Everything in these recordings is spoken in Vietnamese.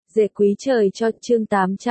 Dệt quý trời cho chương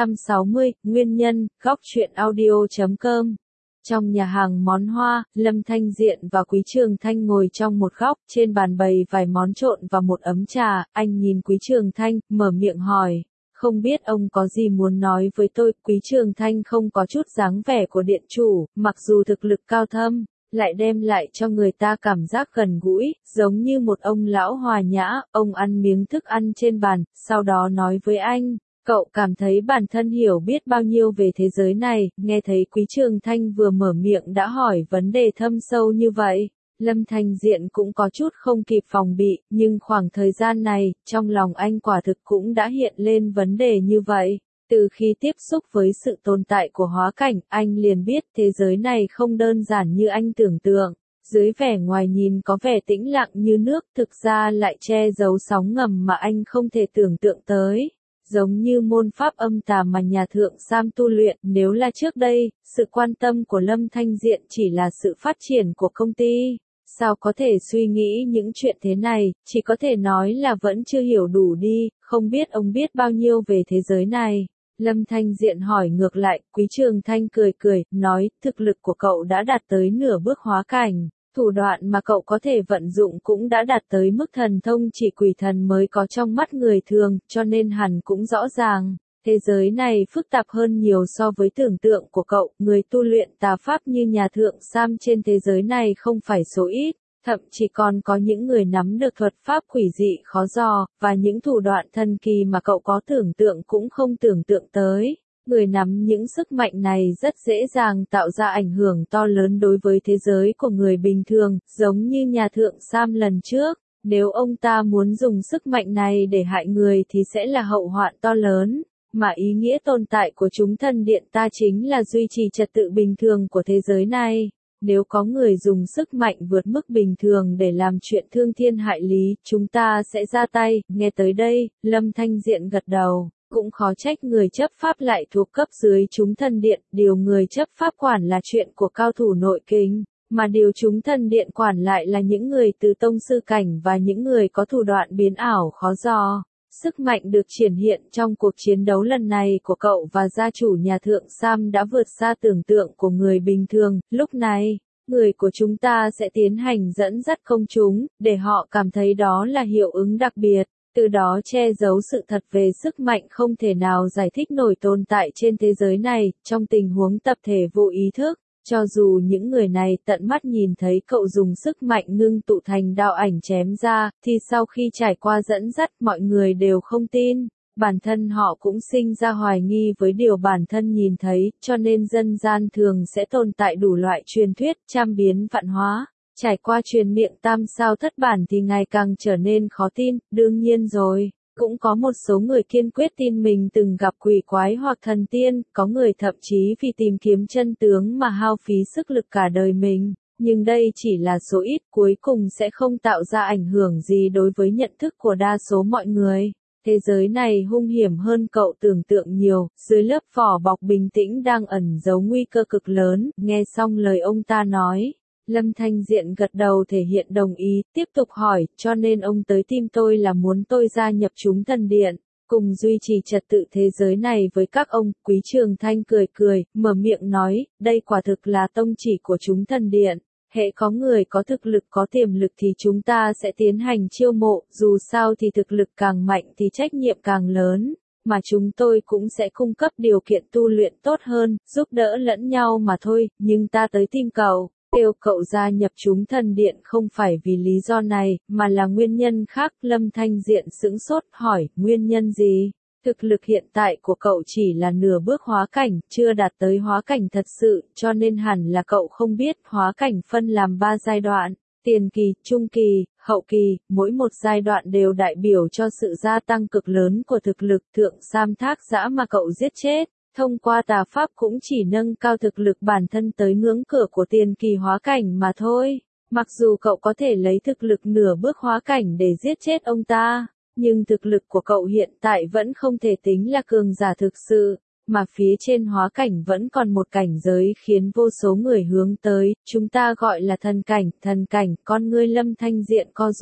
860, nguyên nhân, góc truyện audio.com. Trong nhà hàng món hoa, Lâm Thanh Diện và Quý Trường Thanh ngồi trong một góc, trên bàn bày vài món trộn và một ấm trà, anh nhìn Quý Trường Thanh, mở miệng hỏi. Không biết ông có gì muốn nói với tôi. Quý Trường Thanh không có chút dáng vẻ của điện chủ, mặc dù thực lực cao thâm, lại đem lại cho người ta cảm giác gần gũi, giống như một ông lão hòa nhã. Ông ăn miếng thức ăn trên bàn, sau đó nói với anh, cậu cảm thấy bản thân hiểu biết bao nhiêu về thế giới này. Nghe thấy Quý Trường Thanh vừa mở miệng đã hỏi vấn đề thâm sâu như vậy, Lâm Thanh Diện cũng có chút không kịp phòng bị, nhưng khoảng thời gian này, trong lòng anh quả thực cũng đã hiện lên vấn đề như vậy. Từ khi tiếp xúc với sự tồn tại của hóa cảnh, anh liền biết thế giới này không đơn giản như anh tưởng tượng. Dưới vẻ ngoài nhìn có vẻ tĩnh lặng như nước, thực ra lại che giấu sóng ngầm mà anh không thể tưởng tượng tới. Giống như môn pháp âm tà mà nhà thượng Sam tu luyện, nếu là trước đây, sự quan tâm của Lâm Thanh Diện chỉ là sự phát triển của công ty. Sao có thể suy nghĩ những chuyện thế này, chỉ có thể nói là vẫn chưa hiểu đủ đi, không biết ông biết bao nhiêu về thế giới này. Lâm Thanh Diện hỏi ngược lại. Quý Trường Thanh cười cười, nói, thực lực của cậu đã đạt tới nửa bước hóa cảnh, thủ đoạn mà cậu có thể vận dụng cũng đã đạt tới mức thần thông chỉ quỷ thần mới có trong mắt người thường, cho nên hẳn cũng rõ ràng, thế giới này phức tạp hơn nhiều so với tưởng tượng của cậu. Người tu luyện tà pháp như nhà thượng Sam trên thế giới này không phải số ít. Thậm chí còn có những người nắm được thuật pháp quỷ dị khó dò, và những thủ đoạn thần kỳ mà cậu có tưởng tượng cũng không tưởng tượng tới. Người nắm những sức mạnh này rất dễ dàng tạo ra ảnh hưởng to lớn đối với thế giới của người bình thường, giống như nhà thượng Sam lần trước. Nếu ông ta muốn dùng sức mạnh này để hại người thì sẽ là hậu hoạn to lớn. Mà ý nghĩa tồn tại của chúng thần điện ta chính là duy trì trật tự bình thường của thế giới này. Nếu có người dùng sức mạnh vượt mức bình thường để làm chuyện thương thiên hại lý, chúng ta sẽ ra tay. Nghe tới đây, Lâm Thanh Diện gật đầu. Cũng khó trách người chấp pháp lại thuộc cấp dưới chúng thần điện. Điều người chấp pháp quản là chuyện của cao thủ nội kinh, mà điều chúng thần điện quản lại là những người từ tông sư cảnh và những người có thủ đoạn biến ảo khó dò. Sức mạnh được triển hiện trong cuộc chiến đấu lần này của cậu và gia chủ nhà thượng Sam đã vượt xa tưởng tượng của người bình thường. Lúc này, người của chúng ta sẽ tiến hành dẫn dắt công chúng, để họ cảm thấy đó là hiệu ứng đặc biệt, từ đó che giấu sự thật về sức mạnh không thể nào giải thích nổi tồn tại trên thế giới này. Trong tình huống tập thể vô ý thức, cho dù những người này tận mắt nhìn thấy cậu dùng sức mạnh ngưng tụ thành đạo ảnh chém ra, thì sau khi trải qua dẫn dắt mọi người đều không tin. Bản thân họ cũng sinh ra hoài nghi với điều bản thân nhìn thấy, cho nên dân gian thường sẽ tồn tại đủ loại truyền thuyết, trăm biến vạn hóa. Trải qua truyền miệng tam sao thất bản thì ngày càng trở nên khó tin. Đương nhiên rồi, cũng có một số người kiên quyết tin mình từng gặp quỷ quái hoặc thần tiên, có người thậm chí vì tìm kiếm chân tướng mà hao phí sức lực cả đời mình. Nhưng đây chỉ là số ít, cuối cùng sẽ không tạo ra ảnh hưởng gì đối với nhận thức của đa số mọi người. Thế giới này hung hiểm hơn cậu tưởng tượng nhiều, dưới lớp vỏ bọc bình tĩnh đang ẩn giấu nguy cơ cực lớn. Nghe xong lời ông ta nói, Lâm Thanh Diện gật đầu thể hiện đồng ý, tiếp tục hỏi, cho nên ông tới tìm tôi là muốn tôi gia nhập chúng thần điện, cùng duy trì trật tự thế giới này với các ông. Quý Trường Thanh cười cười, mở miệng nói, đây quả thực là tông chỉ của chúng thần điện. Hễ có người có thực lực có tiềm lực thì chúng ta sẽ tiến hành chiêu mộ, dù sao thì thực lực càng mạnh thì trách nhiệm càng lớn, mà chúng tôi cũng sẽ cung cấp điều kiện tu luyện tốt hơn, giúp đỡ lẫn nhau mà thôi. Nhưng ta tới tìm cậu, kêu cậu gia nhập chúng thần điện không phải vì lý do này, mà là nguyên nhân khác. Lâm Thanh Diện sững sốt hỏi, nguyên nhân gì? Thực lực hiện tại của cậu chỉ là nửa bước hóa cảnh, chưa đạt tới hóa cảnh thật sự, cho nên hẳn là cậu không biết hóa cảnh phân làm 3 giai đoạn, tiền kỳ, trung kỳ, hậu kỳ, mỗi một giai đoạn đều đại biểu cho sự gia tăng cực lớn của thực lực. Thượng Sam Thác Giã mà cậu giết chết, thông qua tà pháp cũng chỉ nâng cao thực lực bản thân tới ngưỡng cửa của tiền kỳ hóa cảnh mà thôi. Mặc dù cậu có thể lấy thực lực nửa bước hóa cảnh để giết chết ông ta, nhưng thực lực của cậu hiện tại vẫn không thể tính là cường giả thực sự, mà phía trên hóa cảnh vẫn còn một cảnh giới khiến vô số người hướng tới, chúng ta gọi là thần cảnh. Con ngươi Lâm Thanh Diện co rụt,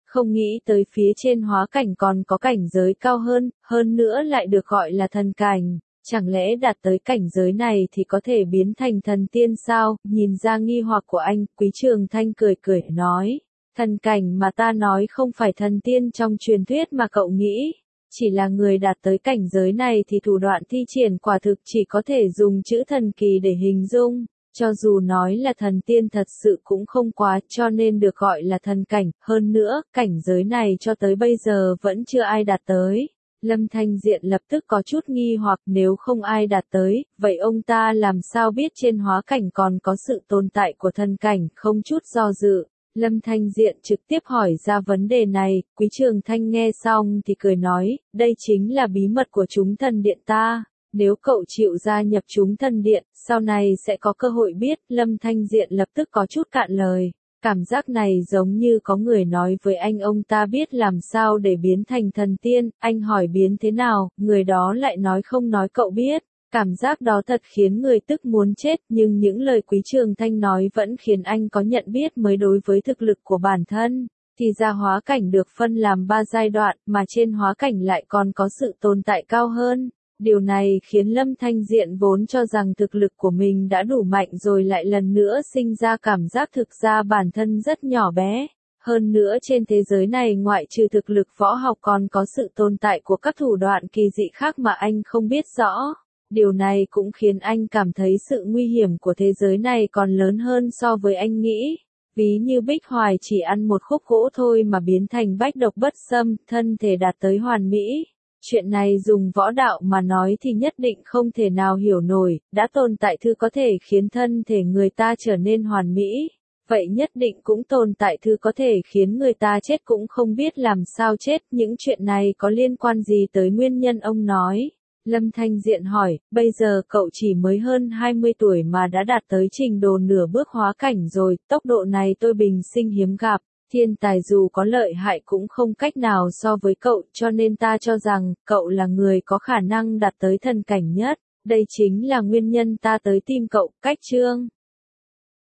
Không nghĩ tới phía trên hóa cảnh còn có cảnh giới cao hơn nữa lại được gọi là thần cảnh. Chẳng lẽ đạt tới cảnh giới này thì có thể biến thành thần tiên sao? Nhìn ra nghi hoặc của anh, Quý Trường Thanh cười cười nói. Thần cảnh mà ta nói không phải thần tiên trong truyền thuyết mà cậu nghĩ. Chỉ là người đạt tới cảnh giới này thì thủ đoạn thi triển quả thực chỉ có thể dùng chữ thần kỳ để hình dung. Cho dù nói là thần tiên thật sự cũng không quá, cho nên được gọi là thần cảnh. Hơn nữa, cảnh giới này cho tới bây giờ vẫn chưa ai đạt tới. Lâm Thanh Diện lập tức có chút nghi hoặc, nếu không ai đạt tới, vậy ông ta làm sao biết trên hóa cảnh còn có sự tồn tại của thần cảnh? Không chút do dự, Lâm Thanh Diện trực tiếp hỏi ra vấn đề này. Quý Trường Thanh nghe xong thì cười nói, đây chính là bí mật của chúng thần điện ta. Nếu cậu chịu gia nhập chúng thần điện, sau này sẽ có cơ hội biết. Lâm Thanh Diện lập tức có chút cạn lời. Cảm giác này giống như có người nói với anh ông ta biết làm sao để biến thành thần tiên, anh hỏi biến thế nào, người đó lại nói không nói cậu biết. Cảm giác đó thật khiến người tức muốn chết, nhưng những lời Quý Trường Thanh nói vẫn khiến anh có nhận biết mới đối với thực lực của bản thân. Thì ra hóa cảnh được phân làm 3 giai đoạn, mà trên hóa cảnh lại còn có sự tồn tại cao hơn. Điều này khiến Lâm Thanh Diện vốn cho rằng thực lực của mình đã đủ mạnh rồi lại lần nữa sinh ra cảm giác thực ra bản thân rất nhỏ bé. Hơn nữa trên thế giới này ngoại trừ thực lực võ học còn có sự tồn tại của các thủ đoạn kỳ dị khác mà anh không biết rõ. Điều này cũng khiến anh cảm thấy sự nguy hiểm của thế giới này còn lớn hơn so với anh nghĩ. Ví như Bích Hoài chỉ ăn một khúc gỗ thôi mà biến thành bách độc bất xâm, thân thể đạt tới hoàn mỹ. Chuyện này dùng võ đạo mà nói thì nhất định không thể nào hiểu nổi, đã tồn tại thứ có thể khiến thân thể người ta trở nên hoàn mỹ. Vậy nhất định cũng tồn tại thứ có thể khiến người ta chết cũng không biết làm sao chết, những chuyện này có liên quan gì tới nguyên nhân ông nói. Lâm Thanh Diện hỏi, bây giờ cậu chỉ mới hơn 20 tuổi mà đã đạt tới trình độ nửa bước hóa cảnh rồi, tốc độ này tôi bình sinh hiếm gặp. Thiên tài dù có lợi hại cũng không cách nào so với cậu, cho nên ta cho rằng, cậu là người có khả năng đạt tới thần cảnh nhất. Đây chính là nguyên nhân ta tới tìm cậu. Cách chương